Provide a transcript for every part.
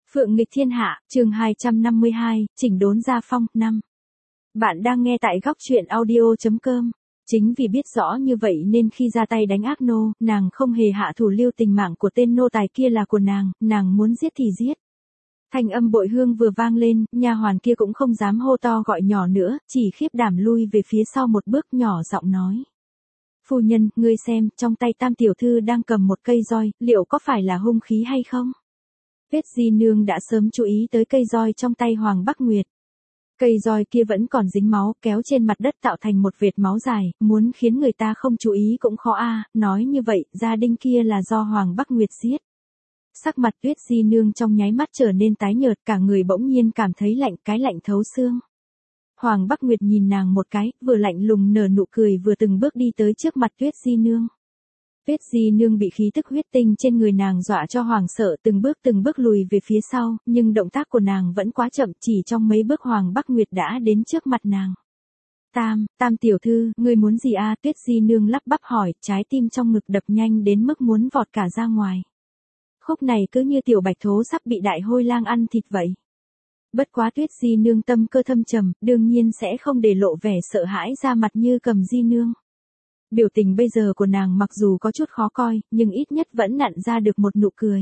Phượng nghịch thiên hạ, chương 252, chỉnh đốn gia phong, 5. Bạn đang nghe tại góc truyện audio.com. Chính vì biết rõ như vậy nên khi ra tay đánh ác nô, nàng không hề hạ thủ lưu tình, mạng của tên nô tài kia là của nàng muốn giết thì giết. Thanh âm bội hương vừa vang lên, nha hoàn kia cũng không dám hô to gọi nhỏ nữa, chỉ khiếp đảm lui về phía sau một bước, nhỏ giọng nói. Phu nhân, ngươi xem, trong tay Tam tiểu thư đang cầm một cây roi, liệu có phải là hung khí hay không? Tuyết Di Nương đã sớm chú ý tới cây roi trong tay Hoàng Bắc Nguyệt. Cây roi kia vẫn còn dính máu, kéo trên mặt đất tạo thành một vệt máu dài, muốn khiến người ta không chú ý cũng khó nói như vậy, gia đình kia là do Hoàng Bắc Nguyệt giết. Sắc mặt Tuyết Di Nương trong nháy mắt trở nên tái nhợt, cả người bỗng nhiên cảm thấy lạnh, cái lạnh thấu xương. Hoàng Bắc Nguyệt nhìn nàng một cái, vừa lạnh lùng nở nụ cười vừa từng bước đi tới trước mặt Tuyết Di Nương. Tuyết Di Nương bị khí tức huyết tinh trên người nàng dọa cho hoảng sợ, từng bước lùi về phía sau, nhưng động tác của nàng vẫn quá chậm, chỉ trong mấy bước Hoàng Bắc Nguyệt đã đến trước mặt nàng. Tam tiểu thư, ngươi muốn gì Tuyết Di Nương lắp bắp hỏi, trái tim trong ngực đập nhanh đến mức muốn vọt cả ra ngoài. Khúc này cứ như tiểu bạch thố sắp bị đại hôi lang ăn thịt vậy. Bất quá Tuyết Di Nương tâm cơ thâm trầm, đương nhiên sẽ không để lộ vẻ sợ hãi ra mặt như Cầm Di Nương. Biểu tình bây giờ của nàng mặc dù có chút khó coi, nhưng ít nhất vẫn nặn ra được một nụ cười.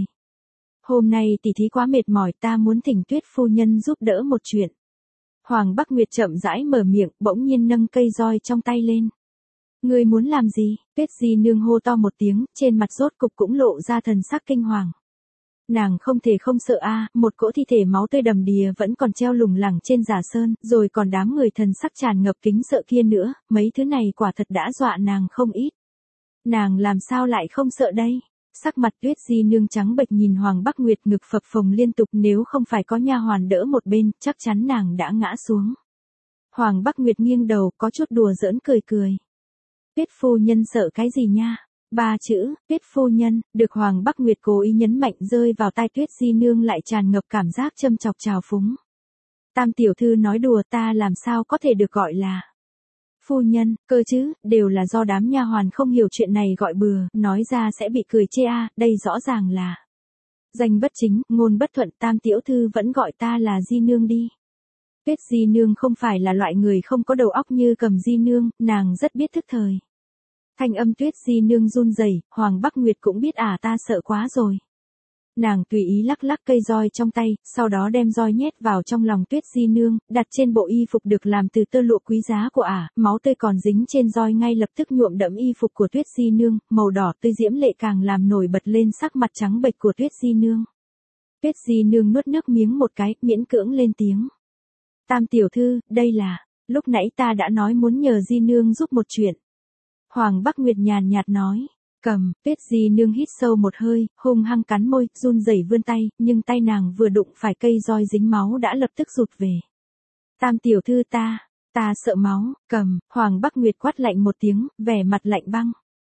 Hôm nay tỷ thí quá mệt mỏi, ta muốn thỉnh Tuyết phu nhân giúp đỡ một chuyện. Hoàng Bắc Nguyệt chậm rãi mở miệng, bỗng nhiên nâng cây roi trong tay lên. Ngươi muốn làm gì? Tuyết Di Nương hô to một tiếng, trên mặt rốt cục cũng lộ ra thần sắc kinh hoàng. Nàng không thể không sợ một cỗ thi thể máu tươi đầm đìa vẫn còn treo lủng lẳng trên giả sơn, rồi còn đám người thần sắc tràn ngập kính sợ kia nữa, mấy thứ này quả thật đã dọa nàng không ít. Nàng làm sao lại không sợ đây? Sắc mặt Tuyết Di Nương trắng bệch nhìn Hoàng Bắc Nguyệt, ngực phập phồng liên tục, nếu không phải có nha hoàn đỡ một bên, chắc chắn nàng đã ngã xuống. Hoàng Bắc Nguyệt nghiêng đầu, có chút đùa giỡn cười. Tuyết phu nhân sợ cái gì nha? 3 chữ, Tuyết phu nhân, được Hoàng Bắc Nguyệt cố ý nhấn mạnh rơi vào tai Tuyết Di Nương lại tràn ngập cảm giác châm chọc trào phúng. Tam tiểu thư nói đùa, ta làm sao có thể được gọi là phu nhân, cơ chứ, đều là do đám nha hoàn không hiểu chuyện này gọi bừa, nói ra sẽ bị cười chê đây rõ ràng là danh bất chính, ngôn bất thuận, Tam tiểu thư vẫn gọi ta là Di Nương đi. Tuyết Di Nương không phải là loại người không có đầu óc như Cầm Di Nương, nàng rất biết thức thời. Thanh âm Tuyết Di Nương run rẩy, Hoàng Bắc Nguyệt cũng biết ta sợ quá rồi. Nàng tùy ý lắc lắc cây roi trong tay, sau đó đem roi nhét vào trong lòng Tuyết Di Nương, đặt trên bộ y phục được làm từ tơ lụa quý giá của máu tươi còn dính trên roi ngay lập tức nhuộm đẫm y phục của Tuyết Di Nương, màu đỏ tươi diễm lệ càng làm nổi bật lên sắc mặt trắng bệch của Tuyết Di Nương. Tuyết Di Nương nuốt nước miếng một cái, miễn cưỡng lên tiếng. Tam tiểu thư, đây là, lúc nãy ta đã nói muốn nhờ Di Nương giúp một chuyện. Hoàng Bắc Nguyệt nhàn nhạt nói. Cầm, Tuyết Di Nương hít sâu một hơi, hung hăng cắn môi, run rẩy vươn tay, nhưng tay nàng vừa đụng phải cây roi dính máu đã lập tức rụt về. Tam tiểu thư ta sợ máu, Cầm, Hoàng Bắc Nguyệt quát lạnh một tiếng, vẻ mặt lạnh băng.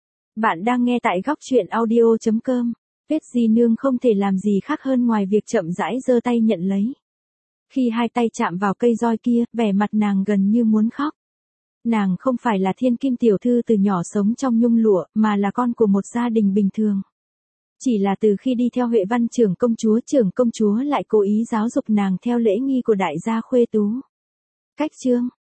Bạn đang nghe tại góc truyện audio.com. Tuyết Di Nương không thể làm gì khác hơn ngoài việc chậm rãi giơ tay nhận lấy. Khi hai tay chạm vào cây roi kia, vẻ mặt nàng gần như muốn khóc. Nàng không phải là thiên kim tiểu thư từ nhỏ sống trong nhung lụa, mà là con của một gia đình bình thường. Chỉ là từ khi đi theo Huệ Văn trưởng công chúa lại cố ý giáo dục nàng theo lễ nghi của đại gia khuê tú. Cách chương